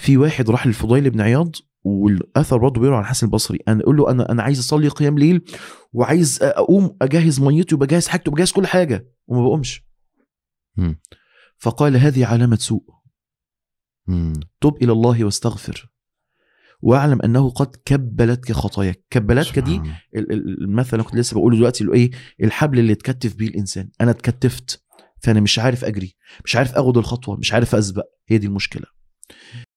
في واحد راح للفضيل بن عياض، والاثر برضه بيروي عن حسن البصري، انا اقول له انا عايز اصلي قيام ليل وعايز اقوم اجهز ميتي وبجهز حاجتي وبجهز كل حاجه وما بقومش. فقال هذه علامه سوء، تب الى الله واستغفر واعلم انه قد كبلتك خطاياك. كبلتك دي المثل اللي كنت لسه بقوله دلوقتي، اللي ايه؟ الحبل اللي اتكتف بيه الانسان. انا اتكتفت، فانا مش عارف اجري، مش عارف اخد الخطوه، مش عارف اسبق. هي دي المشكله.